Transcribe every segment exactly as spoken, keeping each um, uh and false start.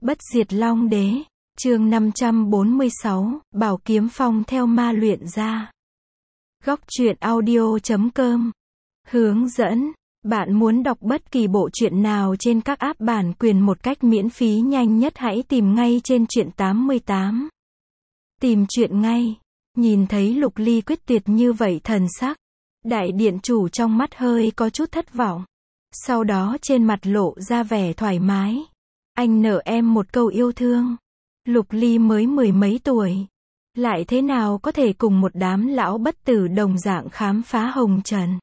Bất diệt long đế, chương năm trăm bốn mươi sáu, Bảo kiếm phong theo ma luyện ra. Góc truyện audio chấm com. Hướng dẫn, bạn muốn đọc bất kỳ bộ truyện nào trên các app bản quyền một cách miễn phí nhanh nhất hãy tìm ngay trên truyện tám mươi tám. Tìm truyện ngay. Nhìn thấy Lục Ly quyết tuyệt như vậy thần sắc, đại điện chủ trong mắt hơi có chút thất vọng. Sau đó trên mặt lộ ra vẻ thoải mái. Anh nợ em một câu yêu thương. Lục Ly mới mười mấy tuổi, lại thế nào có thể cùng một đám lão bất tử đồng dạng khám phá hồng trần.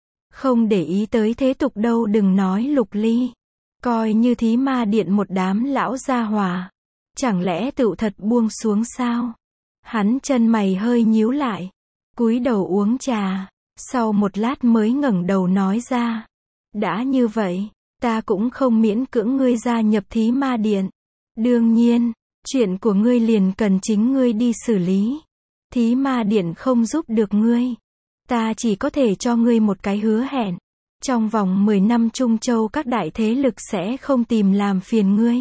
Không để ý tới thế tục đâu, đừng nói Lục Ly, coi như thí ma điện một đám lão gia hỏa, chẳng lẽ tựu thật buông xuống sao? Hắn chân mày hơi nhíu lại, cúi đầu uống trà, sau một lát mới ngẩng đầu nói ra, đã như vậy, ta cũng không miễn cưỡng ngươi gia nhập thí ma điện. Đương nhiên, chuyện của ngươi liền cần chính ngươi đi xử lý. Thí ma điện không giúp được ngươi. Ta chỉ có thể cho ngươi một cái hứa hẹn. Trong vòng mười năm Trung Châu các đại thế lực sẽ không tìm làm phiền ngươi.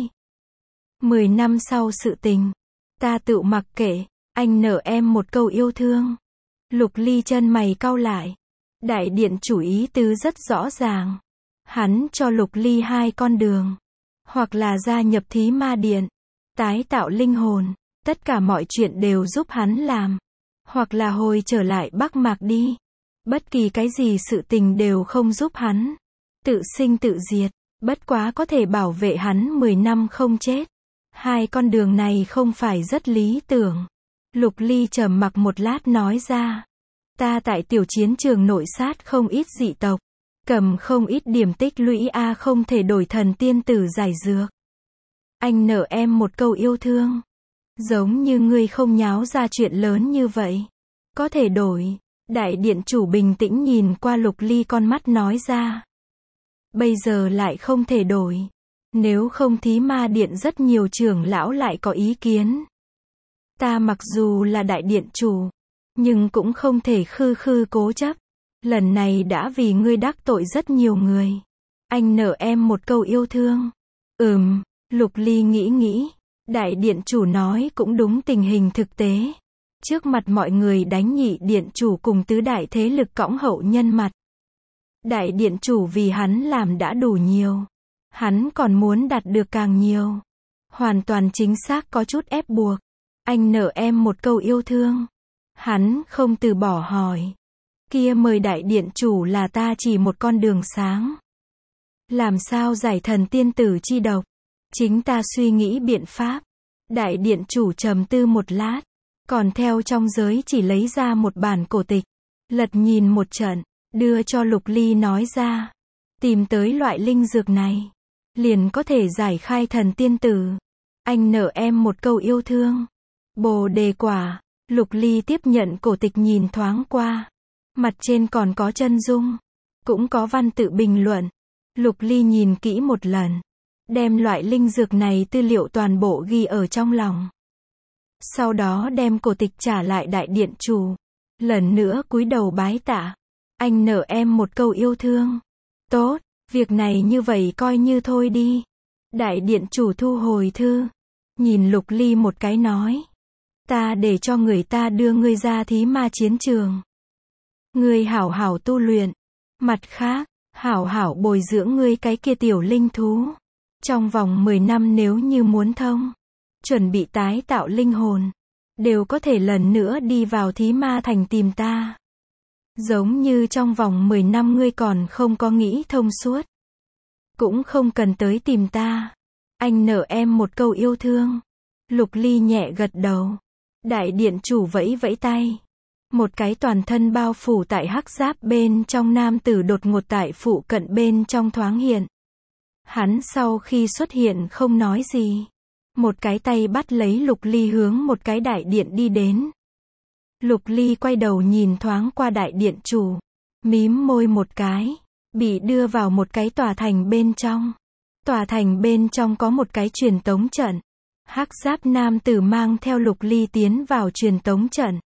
mười năm sau sự tình, ta tự mặc kệ, anh nợ em một câu yêu thương. Lục Ly chân mày cau lại. Đại điện chủ ý tứ rất rõ ràng. Hắn cho Lục Ly hai con đường. Hoặc là gia nhập thí ma điện, tái tạo linh hồn, tất cả mọi chuyện đều giúp hắn làm. Hoặc là hồi trở lại Bắc Mạc đi. Bất kỳ cái gì sự tình đều không giúp hắn. Tự sinh tự diệt, bất quá có thể bảo vệ hắn mười năm không chết. Hai con đường này không phải rất lý tưởng. Lục Ly trầm mặc một lát nói ra. Ta tại tiểu chiến trường nội sát không ít dị tộc. Cầm không ít điểm tích lũy a không thể đổi thần tiên tử giải dược. Anh nợ em một câu yêu thương. Giống như ngươi không nháo ra chuyện lớn như vậy. Có thể đổi. Đại điện chủ bình tĩnh nhìn qua Lục Ly con mắt nói ra. Bây giờ lại không thể đổi. Nếu không thí ma điện rất nhiều trưởng lão lại có ý kiến. Ta mặc dù là đại điện chủ, nhưng cũng không thể khư khư cố chấp. Lần này đã vì ngươi đắc tội rất nhiều người. Anh nợ em một câu yêu thương. Ừm, Lục Ly nghĩ nghĩ. Đại điện chủ nói cũng đúng tình hình thực tế. Trước mặt mọi người đánh nhị điện chủ cùng tứ đại thế lực cõng hậu nhân mặt. Đại điện chủ vì hắn làm đã đủ nhiều. Hắn còn muốn đạt được càng nhiều. Hoàn toàn chính xác có chút ép buộc. Anh nợ em một câu yêu thương. Hắn không từ bỏ hỏi. Kia mời đại điện chủ là ta chỉ một con đường sáng. Làm sao giải thần tiên tử chi độc? Chính ta suy nghĩ biện pháp. Đại điện chủ trầm tư một lát. Còn theo trong giới chỉ lấy ra một bản cổ tịch. Lật nhìn một trận. Đưa cho Lục Ly nói ra. Tìm tới loại linh dược này. Liền có thể giải khai thần tiên tử. Anh nợ em một câu yêu thương. Bồ đề quả. Lục Ly tiếp nhận cổ tịch nhìn thoáng qua. Mặt trên còn có chân dung. Cũng có văn tự bình luận. Lục Ly nhìn kỹ một lần. Đem loại linh dược này tư liệu toàn bộ ghi ở trong lòng. Sau đó đem cổ tịch trả lại đại điện chủ. Lần nữa cúi đầu bái tạ. Anh nợ em một câu yêu thương. Tốt, việc này như vậy coi như thôi đi. Đại điện chủ thu hồi thư. Nhìn Lục Ly một cái nói. Ta để cho người ta đưa ngươi ra thí ma chiến trường. Ngươi hảo hảo tu luyện. Mặt khác, hảo hảo bồi dưỡng ngươi cái kia tiểu linh thú. Trong vòng mười năm nếu như muốn thông, chuẩn bị tái tạo linh hồn, đều có thể lần nữa đi vào thí ma thành tìm ta. Giống như trong vòng mười năm ngươi còn không có nghĩ thông suốt, cũng không cần tới tìm ta. Anh nợ em một câu yêu thương. Lục Ly nhẹ gật đầu. Đại điện chủ vẫy vẫy tay. Một cái toàn thân bao phủ tại hắc giáp bên trong nam tử đột ngột tại phụ cận bên trong thoáng hiện. Hắn sau khi xuất hiện không nói gì. Một cái tay bắt lấy Lục Ly hướng một cái đại điện đi đến. Lục Ly quay đầu nhìn thoáng qua đại điện chủ. Mím môi một cái. Bị đưa vào một cái tòa thành bên trong. Tòa thành bên trong có một cái truyền tống trận. Hắc giáp nam tử mang theo Lục Ly tiến vào truyền tống trận.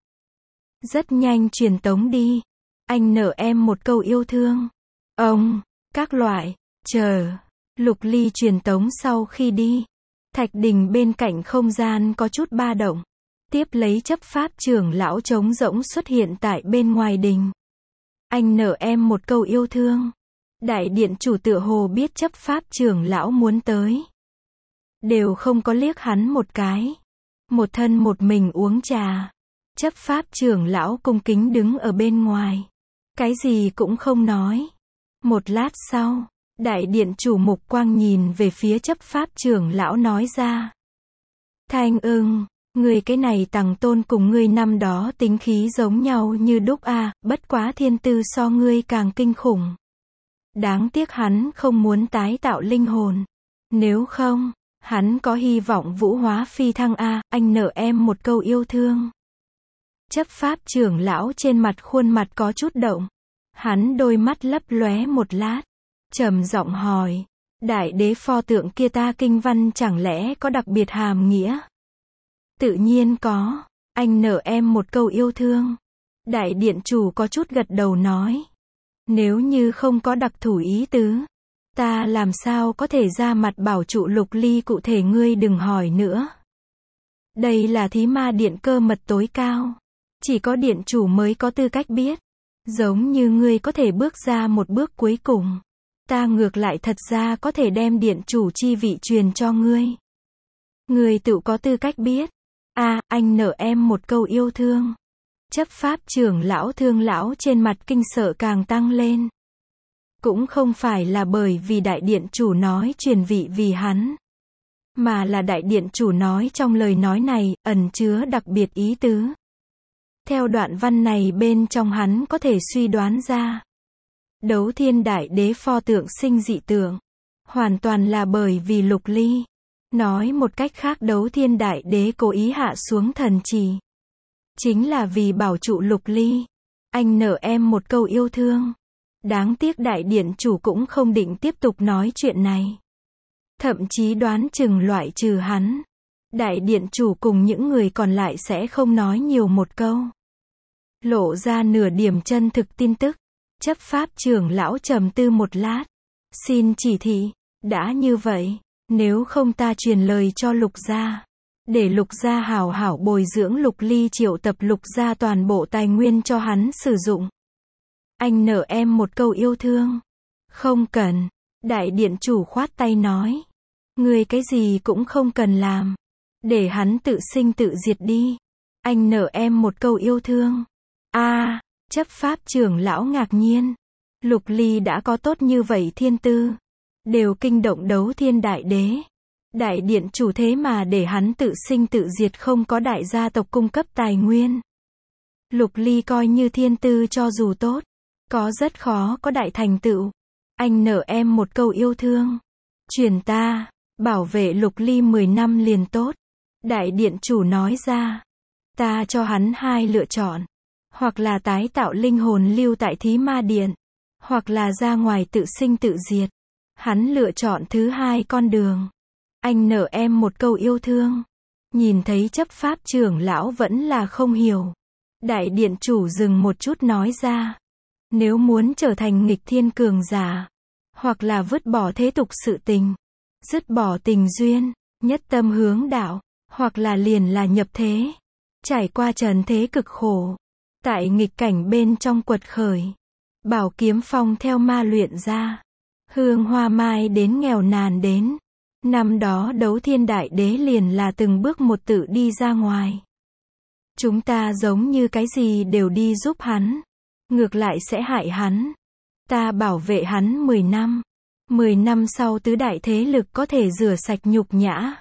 Rất nhanh truyền tống đi. Anh nợ em một câu yêu thương. Ông, các loại, chờ. Lục Ly truyền tống sau khi đi. Thạch đình bên cạnh không gian có chút ba động. Tiếp lấy chấp pháp trưởng lão trống rỗng xuất hiện tại bên ngoài đình. Anh nợ em một câu yêu thương. Đại điện chủ tựa hồ biết chấp pháp trưởng lão muốn tới. Đều không có liếc hắn một cái. Một thân một mình uống trà. Chấp pháp trưởng lão cung kính đứng ở bên ngoài. Cái gì cũng không nói. Một lát sau, đại điện chủ mục quang nhìn về phía chấp pháp trưởng lão nói ra. Thanh ưng, người cái này tằng tôn cùng ngươi năm đó tính khí giống nhau như đúc a, à, bất quá thiên tư so ngươi càng kinh khủng. Đáng tiếc hắn không muốn tái tạo linh hồn. Nếu không, hắn có hy vọng vũ hóa phi thăng a, à, anh nợ em một câu yêu thương. Chấp pháp trưởng lão trên mặt khuôn mặt có chút động. Hắn đôi mắt lấp lóe một lát. Trầm giọng hỏi. Đại đế pho tượng kia ta kinh văn chẳng lẽ có đặc biệt hàm nghĩa? Tự nhiên có. Anh nợ em một câu yêu thương. Đại điện chủ có chút gật đầu nói. Nếu như không có đặc thủ ý tứ, ta làm sao có thể ra mặt bảo trụ Lục Ly cụ thể, ngươi đừng hỏi nữa. Đây là thí ma điện cơ mật tối cao. Chỉ có điện chủ mới có tư cách biết. Giống như ngươi có thể bước ra một bước cuối cùng. Ta ngược lại thật ra có thể đem điện chủ chi vị truyền cho ngươi. Ngươi tự có tư cách biết. A, à, anh nợ em một câu yêu thương. Chấp pháp trưởng lão thương lão trên mặt kinh sợ càng tăng lên. Cũng không phải là bởi vì đại điện chủ nói truyền vị vì hắn. Mà là đại điện chủ nói trong lời nói này, ẩn chứa đặc biệt ý tứ. Theo đoạn văn này bên trong hắn có thể suy đoán ra. Đấu thiên đại đế pho tượng sinh dị tượng. Hoàn toàn là bởi vì Lục Ly. Nói một cách khác, đấu thiên đại đế cố ý hạ xuống thần trì. Chính là vì bảo trụ Lục Ly. Anh nợ em một câu yêu thương. Đáng tiếc đại điện chủ cũng không định tiếp tục nói chuyện này. Thậm chí đoán chừng loại trừ hắn. Đại điện chủ cùng những người còn lại sẽ không nói nhiều một câu. Lộ ra nửa điểm chân thực tin tức. Chấp pháp trưởng lão trầm tư một lát. Xin chỉ thị. Đã như vậy, nếu không ta truyền lời cho Lục gia. Để Lục gia hảo hảo bồi dưỡng Lục Ly, triệu tập Lục gia toàn bộ tài nguyên cho hắn sử dụng. Anh nợ em một câu yêu thương. Không cần. Đại điện chủ khoát tay nói. Ngươi cái gì cũng không cần làm. Để hắn tự sinh tự diệt đi. Anh nợ em một câu yêu thương. A, à, chấp pháp trưởng lão ngạc nhiên. Lục Ly đã có tốt như vậy thiên tư. Đều kinh động đấu thiên đại đế. Đại điện chủ thế mà để hắn tự sinh tự diệt, không có đại gia tộc cung cấp tài nguyên. Lục Ly coi như thiên tư cho dù tốt, có rất khó có đại thành tựu. Anh nợ em một câu yêu thương. Truyền ta, bảo vệ Lục Ly mười năm liền tốt. Đại điện chủ nói ra. Ta cho hắn hai lựa chọn. Hoặc là tái tạo linh hồn lưu tại thí ma điện. Hoặc là ra ngoài tự sinh tự diệt. Hắn lựa chọn thứ hai con đường. Anh nợ em một câu yêu thương. Nhìn thấy chấp pháp trưởng lão vẫn là không hiểu. Đại điện chủ dừng một chút nói ra. Nếu muốn trở thành nghịch thiên cường giả. Hoặc là vứt bỏ thế tục sự tình. Dứt bỏ tình duyên. Nhất tâm hướng đạo. Hoặc là liền là nhập thế. Trải qua trần thế cực khổ. Tại nghịch cảnh bên trong quật khởi. Bảo kiếm phong theo ma luyện ra. Hương hoa mai đến nghèo nàn đến. Năm đó đấu thiên đại đế liền là từng bước một tự đi ra ngoài. Chúng ta giống như cái gì đều đi giúp hắn. Ngược lại sẽ hại hắn. Ta bảo vệ hắn mười năm. mười năm sau tứ đại thế lực có thể rửa sạch nhục nhã.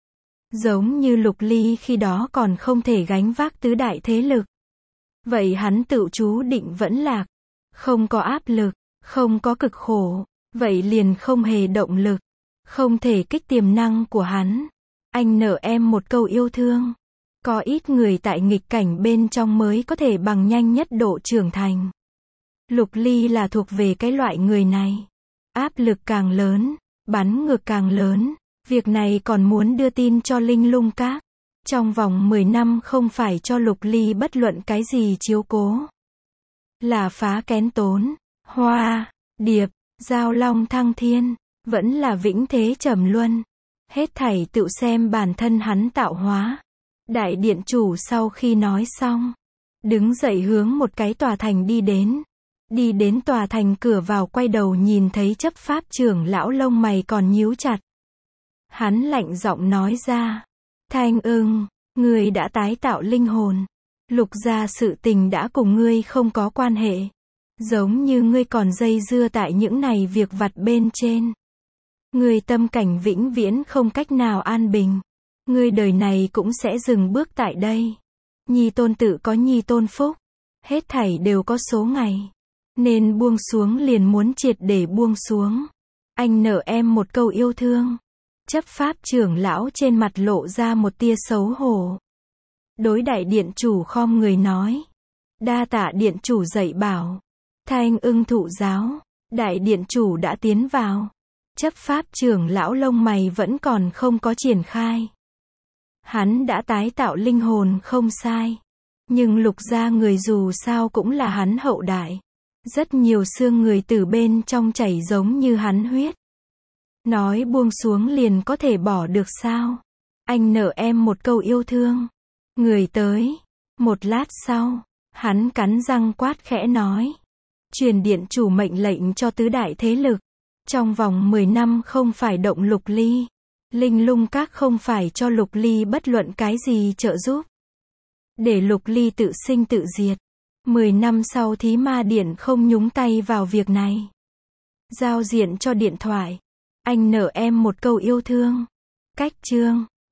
Giống như Lục Ly khi đó còn không thể gánh vác tứ đại thế lực. Vậy hắn tự chú định vẫn lạc. Không có áp lực. Không có cực khổ. Vậy liền không hề động lực. Không thể kích tiềm năng của hắn. Anh nợ em một câu yêu thương. Có ít người tại nghịch cảnh bên trong mới có thể bằng nhanh nhất độ trưởng thành. Lục Ly là thuộc về cái loại người này. Áp lực càng lớn, bắn ngược càng lớn. Việc này còn muốn đưa tin cho Linh Lung Các. Trong vòng mười năm không phải cho Lục Ly bất luận cái gì chiếu cố. Là phá kén tốn, hoa, điệp, giao long thăng thiên. Vẫn là vĩnh thế trầm luân. Hết thảy tự xem bản thân hắn tạo hóa. Đại điện chủ sau khi nói xong, đứng dậy hướng một cái tòa thành đi đến. Đi đến tòa thành cửa vào quay đầu nhìn thấy chấp pháp trưởng lão lông mày còn nhíu chặt. Hắn lạnh giọng nói ra. Thanh Ưng, ngươi đã tái tạo linh hồn. Lục gia sự tình đã cùng ngươi không có quan hệ. Giống như ngươi còn dây dưa tại những này việc vặt bên trên. Ngươi tâm cảnh vĩnh viễn không cách nào an bình. Ngươi đời này cũng sẽ dừng bước tại đây. Nhi tôn tự có nhi tôn phúc. Hết thảy đều có số ngày. Nên buông xuống liền muốn triệt để buông xuống. Anh nợ em một câu yêu thương. Chấp pháp trưởng lão trên mặt lộ ra một tia xấu hổ. Đối đại điện chủ khom người nói. Đa tạ điện chủ dạy bảo. Thanh Ưng thụ giáo. Đại điện chủ đã tiến vào. Chấp pháp trưởng lão lông mày vẫn còn không có triển khai. Hắn đã tái tạo linh hồn không sai. Nhưng lục gia người dù sao cũng là hắn hậu đại. Rất nhiều xương người từ bên trong chảy giống như hắn huyết. Nói buông xuống liền có thể bỏ được sao? Anh nợ em một câu yêu thương. Người tới. Một lát sau, hắn cắn răng quát khẽ nói. Truyền điện chủ mệnh lệnh cho tứ đại thế lực. Trong vòng mười năm không phải động Lục Ly. Linh Lung Các không phải cho Lục Ly bất luận cái gì trợ giúp. Để Lục Ly tự sinh tự diệt. Mười năm sau Thí Ma Điện không nhúng tay vào việc này. Giao diện cho điện thoại. Anh nợ em một câu yêu thương. Cách chương